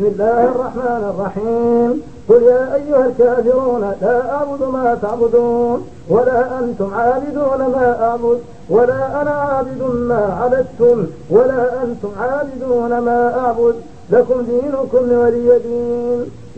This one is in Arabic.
بسم الله الرحمن الرحيم. قل يا أيها الكافرون لا أعبد ما تعبدون ولا أنتم عابدون ما أعبد ولا أنا عابد ما عبدتم ولا أنتم عابدون ما أعبد لكم دينكم ولي دين.